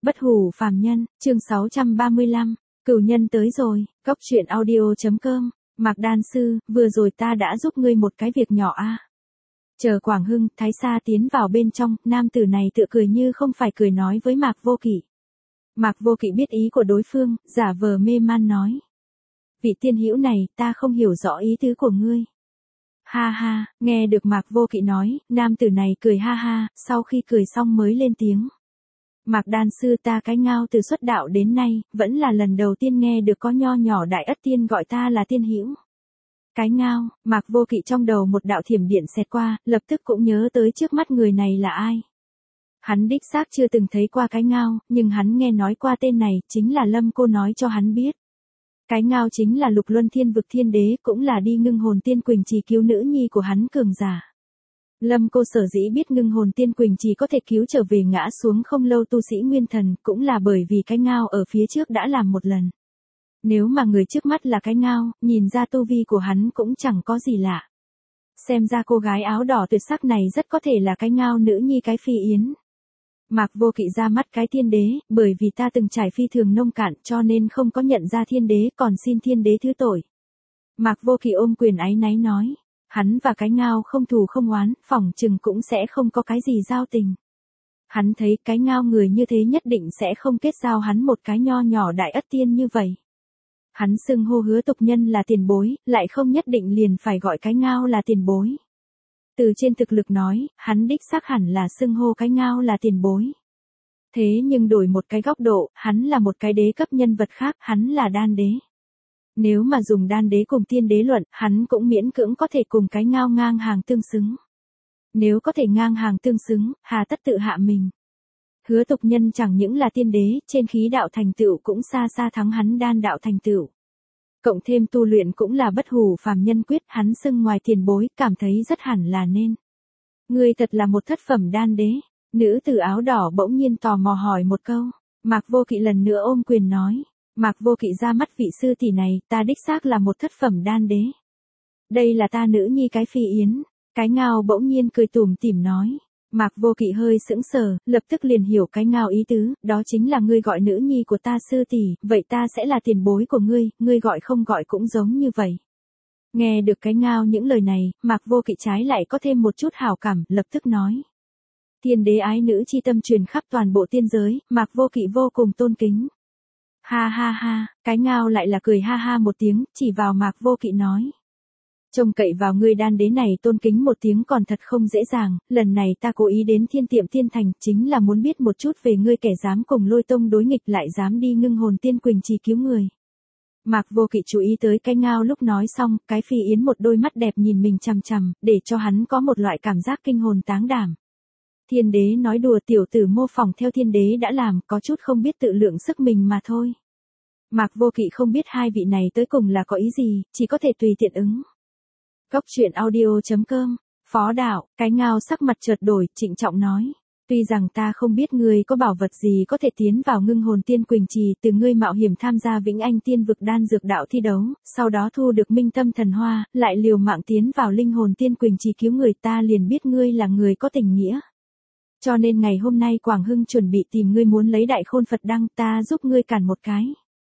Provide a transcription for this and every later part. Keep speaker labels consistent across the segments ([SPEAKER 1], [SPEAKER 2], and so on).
[SPEAKER 1] Bất hủ phàm nhân, chương 635, cửu nhân tới rồi, Cốc truyện audio.com, Mạc Đan Sư, vừa rồi ta đã giúp ngươi một cái việc nhỏ a. Chờ Quảng Hưng, Thái Sa tiến vào bên trong, nam tử này tựa cười như không phải cười nói với Mạc Vô Kỵ. Mạc Vô Kỵ biết ý của đối phương, giả vờ mê man nói. Vị tiên hữu này, ta không hiểu rõ ý tứ của ngươi. Ha ha, nghe được Mạc Vô Kỵ nói, nam tử này cười ha ha, sau khi cười xong mới lên tiếng. Mạc Đan Sư, ta cái ngao từ xuất đạo đến nay, vẫn là lần đầu tiên nghe được có nho nhỏ đại ất tiên gọi ta là tiên hữu. Cái ngao, Mạc Vô Kỵ trong đầu một đạo thiểm điện xẹt qua, lập tức cũng nhớ tới trước mắt người này là ai. Hắn đích xác chưa từng thấy qua cái ngao, nhưng hắn nghe nói qua tên này, chính là Lâm Cô nói cho hắn biết. Cái ngao chính là Lục Luân Thiên Vực Thiên Đế, cũng là đi Ngưng Hồn Tiên Quỳnh Trì cứu nữ nhi của hắn cường giả. Lâm Cô sở dĩ biết Ngưng Hồn Tiên Quỳnh Trì có thể cứu trở về ngã xuống không lâu tu sĩ nguyên thần, cũng là bởi vì cái ngao ở phía trước đã làm một lần. Nếu mà người trước mắt là cái ngao, nhìn ra tu vi của hắn cũng chẳng có gì lạ. Xem ra cô gái áo đỏ tuyệt sắc này rất có thể là cái ngao nữ nhi cái Phi Yến. Mạc Vô Kỵ ra mắt cái thiên đế, bởi vì ta từng trải phi thường nông cạn cho nên không có nhận ra thiên đế, còn xin thiên đế thứ tội. Mạc Vô Kỵ ôm quyền áy náy nói, hắn và cái ngao không thù không oán, phỏng chừng cũng sẽ không có cái gì giao tình. Hắn thấy cái ngao người như thế nhất định sẽ không kết giao hắn một cái nho nhỏ đại ất tiên như vậy. Hắn xưng hô Hứa Tục Nhân là tiền bối, lại không nhất định liền phải gọi cái ngao là tiền bối. Từ trên thực lực nói, hắn đích xác hẳn là xưng hô cái ngao là tiền bối. Thế nhưng đổi một cái góc độ, hắn là một cái đế cấp nhân vật khác, hắn là đan đế. Nếu mà dùng đan đế cùng tiên đế luận, hắn cũng miễn cưỡng có thể cùng cái ngao ngang hàng tương xứng. Nếu có thể ngang hàng tương xứng, hà tất tự hạ mình. Hứa Tục Nhân chẳng những là tiên đế, trên khí đạo thành tựu cũng xa xa thắng hắn đan đạo thành tựu. Cộng thêm tu luyện cũng là bất hủ phàm nhân quyết, hắn xưng ngoài tiền bối, cảm thấy rất hẳn là nên. Ngươi thật là một thất phẩm đan đế. Nữ tử áo đỏ bỗng nhiên tò mò hỏi một câu. Mạc Vô Kỵ lần nữa ôm quyền nói. Mạc Vô Kỵ ra mắt vị sư tỷ này, ta đích xác là một thất phẩm đan đế. Đây là ta nữ nhi cái Phi Yến. Cái ngao bỗng nhiên cười tủm tỉm nói. Mạc Vô Kỵ hơi sững sờ, lập tức liền hiểu cái ngao ý tứ, đó chính là ngươi gọi nữ nhi của ta sư tỷ, vậy ta sẽ là tiền bối của ngươi gọi không gọi cũng giống như vậy. Nghe được cái ngao những lời này, Mạc Vô Kỵ trái lại có thêm một chút hảo cảm, lập tức nói. Tiên đế ái nữ chi tâm truyền khắp toàn bộ tiên giới, Mạc Vô Kỵ vô cùng tôn kính. Ha ha ha, cái ngao lại là cười ha ha một tiếng, chỉ vào Mạc Vô Kỵ nói. Trông cậy vào ngươi đan đế này tôn kính một tiếng còn thật không dễ dàng, lần này ta cố ý đến Thiên Tiệm Tiên Thành, chính là muốn biết một chút về ngươi kẻ dám cùng Lôi Tông đối nghịch lại dám đi Ngưng Hồn Tiên Quỳnh Trì cứu người. Mạc Vô Kỵ chú ý tới cái ngao lúc nói xong, cái Phi Yến một đôi mắt đẹp nhìn mình chằm chằm, để cho hắn có một loại cảm giác kinh hồn táng đảm. Thiên đế nói đùa, tiểu tử mô phỏng theo thiên đế đã làm, có chút không biết tự lượng sức mình mà thôi. Mạc Vô Kỵ không biết hai vị này tới cùng là có ý gì, chỉ có thể tùy tiện ứng. Cốc truyện audio.com, Phó đạo, cái ngao sắc mặt chợt đổi, trịnh trọng nói. Tuy rằng ta không biết ngươi có bảo vật gì có thể tiến vào Ngưng Hồn Tiên Quỳnh Trì, từ ngươi mạo hiểm tham gia Vĩnh Anh Tiên Vực đan dược đạo thi đấu, sau đó thu được Minh Tâm Thần Hoa, lại liều mạng tiến vào Linh Hồn Tiên Quỳnh Trì cứu người, ta liền biết ngươi là người có tình nghĩa. Cho nên ngày hôm nay Quảng Hưng chuẩn bị tìm ngươi muốn lấy Đại Khôn Phật Đăng, ta giúp ngươi cản một cái.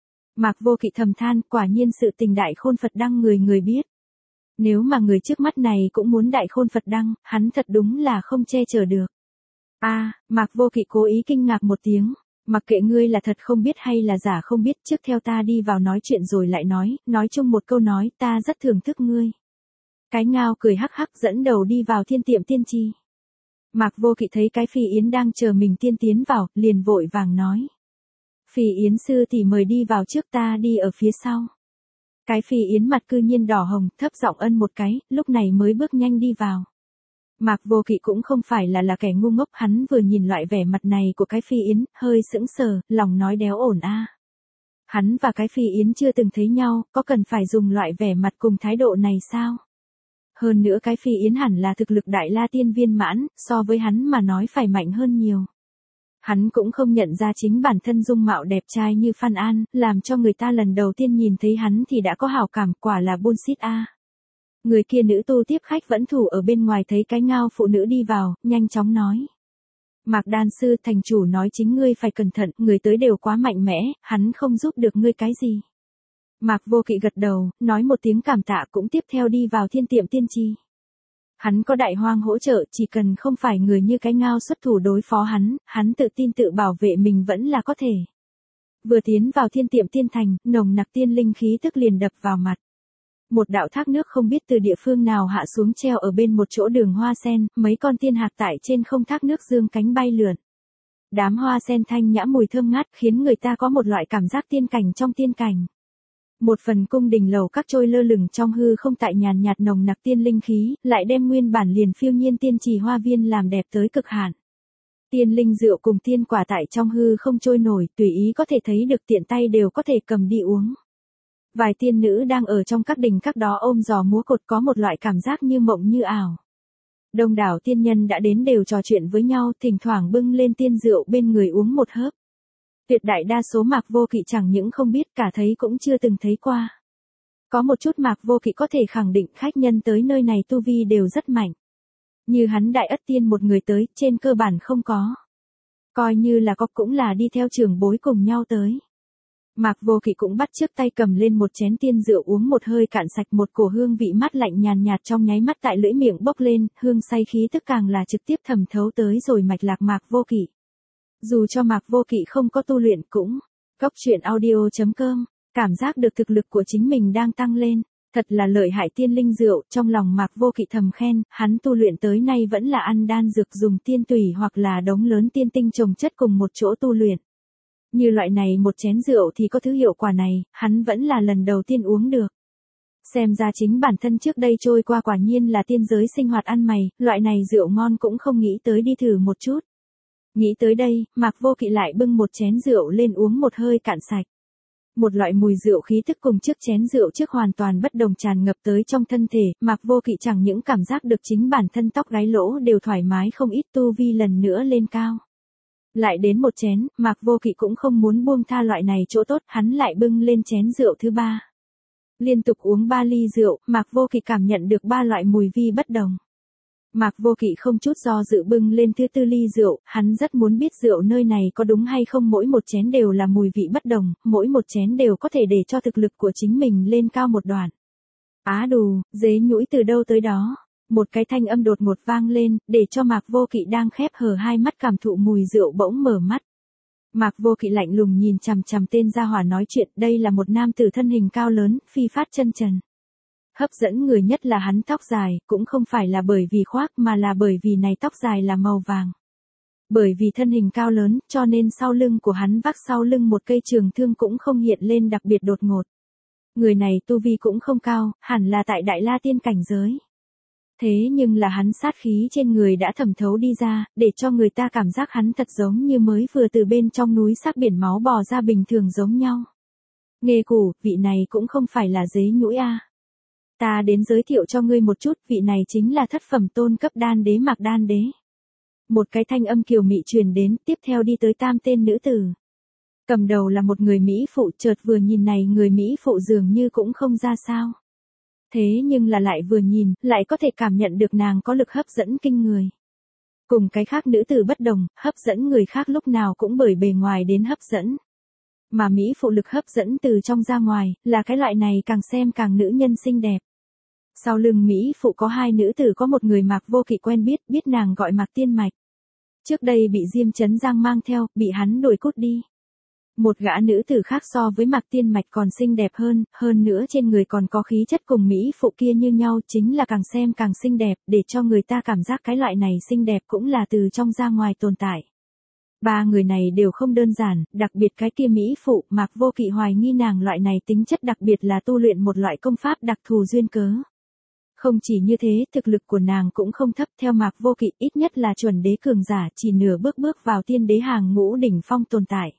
[SPEAKER 1] Mạc Vô Kỵ thầm than, quả nhiên sự tình Đại Khôn Phật Đăng người biết. Nếu mà người trước mắt này cũng muốn Đại Khôn Phật Đăng, hắn thật đúng là không che chở được. Mạc Vô Kỵ cố ý kinh ngạc một tiếng, mặc kệ ngươi là thật không biết hay là giả không biết, trước theo ta đi vào nói chuyện rồi lại nói chung một câu nói, ta rất thưởng thức ngươi. Cái ngao cười hắc hắc dẫn đầu đi vào Thiên Tiệm Tiên Trì. Mạc Vô Kỵ thấy cái Phi Yến đang chờ mình tiên tiến vào, liền vội vàng nói. Phi Yến sư tỷ mời đi vào trước, ta đi ở phía sau. Cái Phi Yến mặt cư nhiên đỏ hồng, thấp giọng ân một cái, lúc này mới bước nhanh đi vào. Mạc Vô Kỵ cũng không phải là kẻ ngu ngốc, hắn vừa nhìn loại vẻ mặt này của cái Phi Yến, hơi sững sờ, lòng nói đéo ổn a. Hắn và cái Phi Yến chưa từng thấy nhau, có cần phải dùng loại vẻ mặt cùng thái độ này sao? Hơn nữa cái Phi Yến hẳn là thực lực Đại La Tiên viên mãn, so với hắn mà nói phải mạnh hơn nhiều. Hắn cũng không nhận ra chính bản thân dung mạo đẹp trai như Phan An, làm cho người ta lần đầu tiên nhìn thấy hắn thì đã có hảo cảm, quả là bullshit a. Người kia nữ tu tiếp khách vẫn thủ ở bên ngoài thấy cái ngao phụ nữ đi vào, nhanh chóng nói. Mạc Đan Sư, thành chủ nói chính ngươi phải cẩn thận, người tới đều quá mạnh mẽ, hắn không giúp được ngươi cái gì. Mạc Vô Kỵ gật đầu, nói một tiếng cảm tạ cũng tiếp theo đi vào thiên tiệm tiên tri. Hắn có đại hoang hỗ trợ, chỉ cần không phải người như cái ngao xuất thủ đối phó hắn tự tin tự bảo vệ mình vẫn là có thể. Vừa tiến vào thiên tiệm tiên thành, nồng nặc tiên linh khí tức liền đập vào mặt. Một đạo thác nước không biết từ địa phương nào hạ xuống treo ở bên một chỗ đường hoa sen, mấy con tiên hạc tại trên không thác nước dương cánh bay lượn. Đám hoa sen thanh nhã mùi thơm ngát khiến người ta có một loại cảm giác tiên cảnh trong tiên cảnh. Một phần cung đình lầu các trôi lơ lửng trong hư không tại nhàn nhạt nồng nặc tiên linh khí, lại đem nguyên bản liền phiêu nhiên tiên trì hoa viên làm đẹp tới cực hạn. Tiên linh rượu cùng tiên quả tại trong hư không trôi nổi, tùy ý có thể thấy được tiện tay đều có thể cầm đi uống. Vài tiên nữ đang ở trong các đình các đó ôm giò múa cột có một loại cảm giác như mộng như ảo. Đông đảo tiên nhân đã đến đều trò chuyện với nhau, thỉnh thoảng bưng lên tiên rượu bên người uống một hớp. Tuyệt đại đa số Mạc Vô Kỵ chẳng những không biết cả thấy cũng chưa từng thấy qua. Có một chút Mạc Vô Kỵ có thể khẳng định khách nhân tới nơi này tu vi đều rất mạnh. Như hắn đại ất tiên một người tới, trên cơ bản không có. Coi như là có cũng là đi theo trưởng bối cùng nhau tới. Mạc Vô Kỵ cũng bắt trước tay cầm lên một chén tiên rượu uống một hơi cạn sạch, một cổ hương vị mát lạnh nhàn nhạt trong nháy mắt tại lưỡi miệng bốc lên, hương say khí tức càng là trực tiếp thẩm thấu tới rồi mạch lạc Mạc Vô Kỵ. Dù cho Mạc Vô Kỵ không có tu luyện cũng, goctruyện.audio.com, cảm giác được thực lực của chính mình đang tăng lên, thật là lợi hại tiên linh rượu, trong lòng Mạc Vô Kỵ thầm khen, hắn tu luyện tới nay vẫn là ăn đan dược dùng tiên tùy hoặc là đống lớn tiên tinh chồng chất cùng một chỗ tu luyện. Như loại này một chén rượu thì có thứ hiệu quả này, hắn vẫn là lần đầu tiên uống được. Xem ra chính bản thân trước đây trôi qua quả nhiên là tiên giới sinh hoạt ăn mày, loại này rượu ngon cũng không nghĩ tới đi thử một chút. Nghĩ tới đây, Mạc Vô Kỵ lại bưng một chén rượu lên uống một hơi cạn sạch. Một loại mùi rượu khí thức cùng trước chén rượu trước hoàn toàn bất đồng tràn ngập tới trong thân thể, Mạc Vô Kỵ chẳng những cảm giác được chính bản thân tóc gáy lỗ đều thoải mái không ít, tu vi lần nữa lên cao. Lại đến một chén, Mạc Vô Kỵ cũng không muốn buông tha loại này chỗ tốt, hắn lại bưng lên chén rượu thứ 3. Liên tục uống 3 ly rượu, Mạc Vô Kỵ cảm nhận được 3 loại mùi vi bất đồng. Mạc Vô Kỵ không chút do dự bưng lên thứ 4 ly rượu, hắn rất muốn biết rượu nơi này có đúng hay không, mỗi một chén đều là mùi vị bất đồng, mỗi một chén đều có thể để cho thực lực của chính mình lên cao một đoạn. Á đù, dế nhũi từ đâu tới đó. Một cái thanh âm đột ngột vang lên, để cho Mạc Vô Kỵ đang khép hờ hai mắt cảm thụ mùi rượu bỗng mở mắt. Mạc Vô Kỵ lạnh lùng nhìn chằm chằm tên gia hỏa nói chuyện, đây là một nam tử thân hình cao lớn, phi phát chân trần. Hấp dẫn người nhất là hắn tóc dài, cũng không phải là bởi vì khoác mà là bởi vì này tóc dài là màu vàng. Bởi vì thân hình cao lớn, cho nên sau lưng của hắn vác sau lưng một cây trường thương cũng không hiện lên đặc biệt đột ngột. Người này tu vi cũng không cao, hẳn là tại Đại La Tiên cảnh giới. Thế nhưng là hắn sát khí trên người đã thẩm thấu đi ra, để cho người ta cảm giác hắn thật giống như mới vừa từ bên trong núi xác biển máu bò ra bình thường giống nhau. Nghê củ, vị này cũng không phải là dế nhũi a. Ta đến giới thiệu cho ngươi một chút, vị này chính là thất phẩm tôn cấp đan đế Mạc Đan Đế. Một cái thanh âm kiều mị truyền đến, tiếp theo đi tới 3 tên nữ tử. Cầm đầu là một người Mỹ phụ, chợt vừa nhìn này người Mỹ phụ dường như cũng không ra sao. Thế nhưng là lại vừa nhìn, lại có thể cảm nhận được nàng có lực hấp dẫn kinh người. Cùng cái khác nữ tử bất đồng, hấp dẫn người khác lúc nào cũng bởi bề ngoài đến hấp dẫn. Mà Mỹ phụ lực hấp dẫn từ trong ra ngoài, là cái loại này càng xem càng nữ nhân xinh đẹp. Sau lưng Mỹ phụ có 2 nữ tử, có một người Mạc Vô Kỵ quen biết nàng gọi Mạc Tiên Mạch. Trước đây bị Diêm Chấn Giang mang theo, bị hắn đuổi cút đi. Một gã nữ tử khác so với Mạc Tiên Mạch còn xinh đẹp hơn nữa trên người còn có khí chất cùng Mỹ phụ kia như nhau, chính là càng xem càng xinh đẹp, để cho người ta cảm giác cái loại này xinh đẹp cũng là từ trong ra ngoài tồn tại. 3 người này đều không đơn giản, đặc biệt cái kia Mỹ phụ, Mạc Vô Kỵ hoài nghi nàng loại này tính chất đặc biệt là tu luyện một loại công pháp đặc thù duyên cớ. Không chỉ như thế, thực lực của nàng cũng không thấp, theo Mạc Vô Kỵ ít nhất là chuẩn đế cường giả, chỉ nửa bước vào tiên đế hàng ngũ đỉnh phong tồn tại.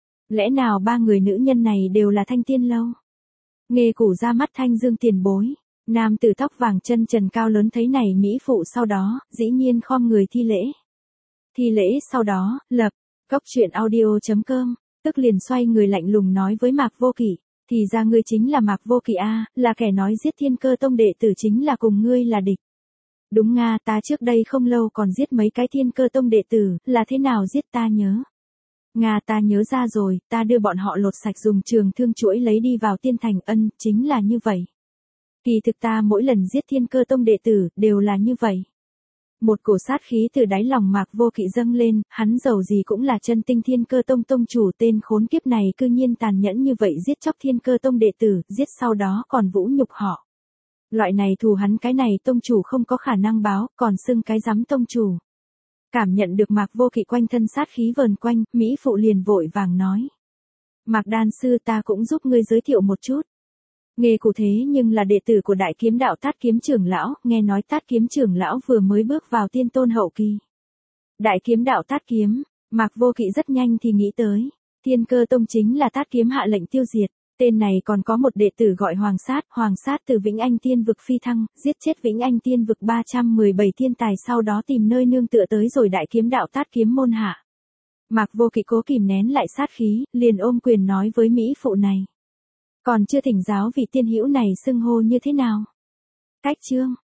[SPEAKER 1] Lẽ nào 3 người nữ nhân này đều là Thanh Tiên Lâu? Nghê củ ra mắt Thanh Dương tiền bối. Nam tử tóc vàng chân trần cao lớn thấy này Mỹ phụ sau đó, dĩ nhiên khom người thi lễ. Thi lễ sau đó, lập, goctruyện.audio.com, tức liền xoay người lạnh lùng nói với Mạc Vô Kỵ, thì ra ngươi chính là Mạc Vô Kỵ a, là kẻ nói giết Thiên Cơ Tông đệ tử chính là cùng ngươi là địch. Đúng Nga, ta trước đây không lâu còn giết mấy cái Thiên Cơ Tông đệ tử, là thế nào giết ta nhớ. Nga ta nhớ ra rồi, ta đưa bọn họ lột sạch dùng trường thương chuỗi lấy đi vào tiên thành, chính là như vậy. Kỳ thực ta mỗi lần giết Thiên Cơ Tông đệ tử, đều là như vậy. Một cổ sát khí từ đáy lòng Mạc Vô Kỵ dâng lên, hắn dầu gì cũng là chân tinh Thiên Cơ Tông tông chủ, tên khốn kiếp này cư nhiên tàn nhẫn như vậy giết chóc Thiên Cơ Tông đệ tử, giết sau đó còn vũ nhục họ. Loại này thù hắn cái này tông chủ không có khả năng báo, còn xưng cái giám tông chủ. Cảm nhận được Mạc Vô Kỵ quanh thân sát khí vờn quanh, Mỹ Phụ liền vội vàng nói. Mạc đan sư, ta cũng giúp ngươi giới thiệu một chút. Nghề cụ thế nhưng là đệ tử của Đại Kiếm Đạo Tát Kiếm trưởng lão, nghe nói Tát Kiếm trưởng lão vừa mới bước vào tiên tôn hậu kỳ. Đại Kiếm Đạo Tát Kiếm, Mạc Vô Kỵ rất nhanh thì nghĩ tới. Thiên Cơ Tông chính là Tát Kiếm hạ lệnh tiêu diệt. Tên này còn có một đệ tử gọi Hoàng Sát từ Vĩnh Anh Tiên Vực phi thăng, giết chết Vĩnh Anh Tiên Vực 317 thiên tài, sau đó tìm nơi nương tựa tới rồi Đại Kiếm Đạo Tát Kiếm môn hạ. Mạc Vô Kỵ cố kìm nén lại sát khí, liền ôm quyền nói với Mỹ Phụ này. Còn chưa thỉnh giáo vị tiên hữu này xưng hô như thế nào? Cách chương.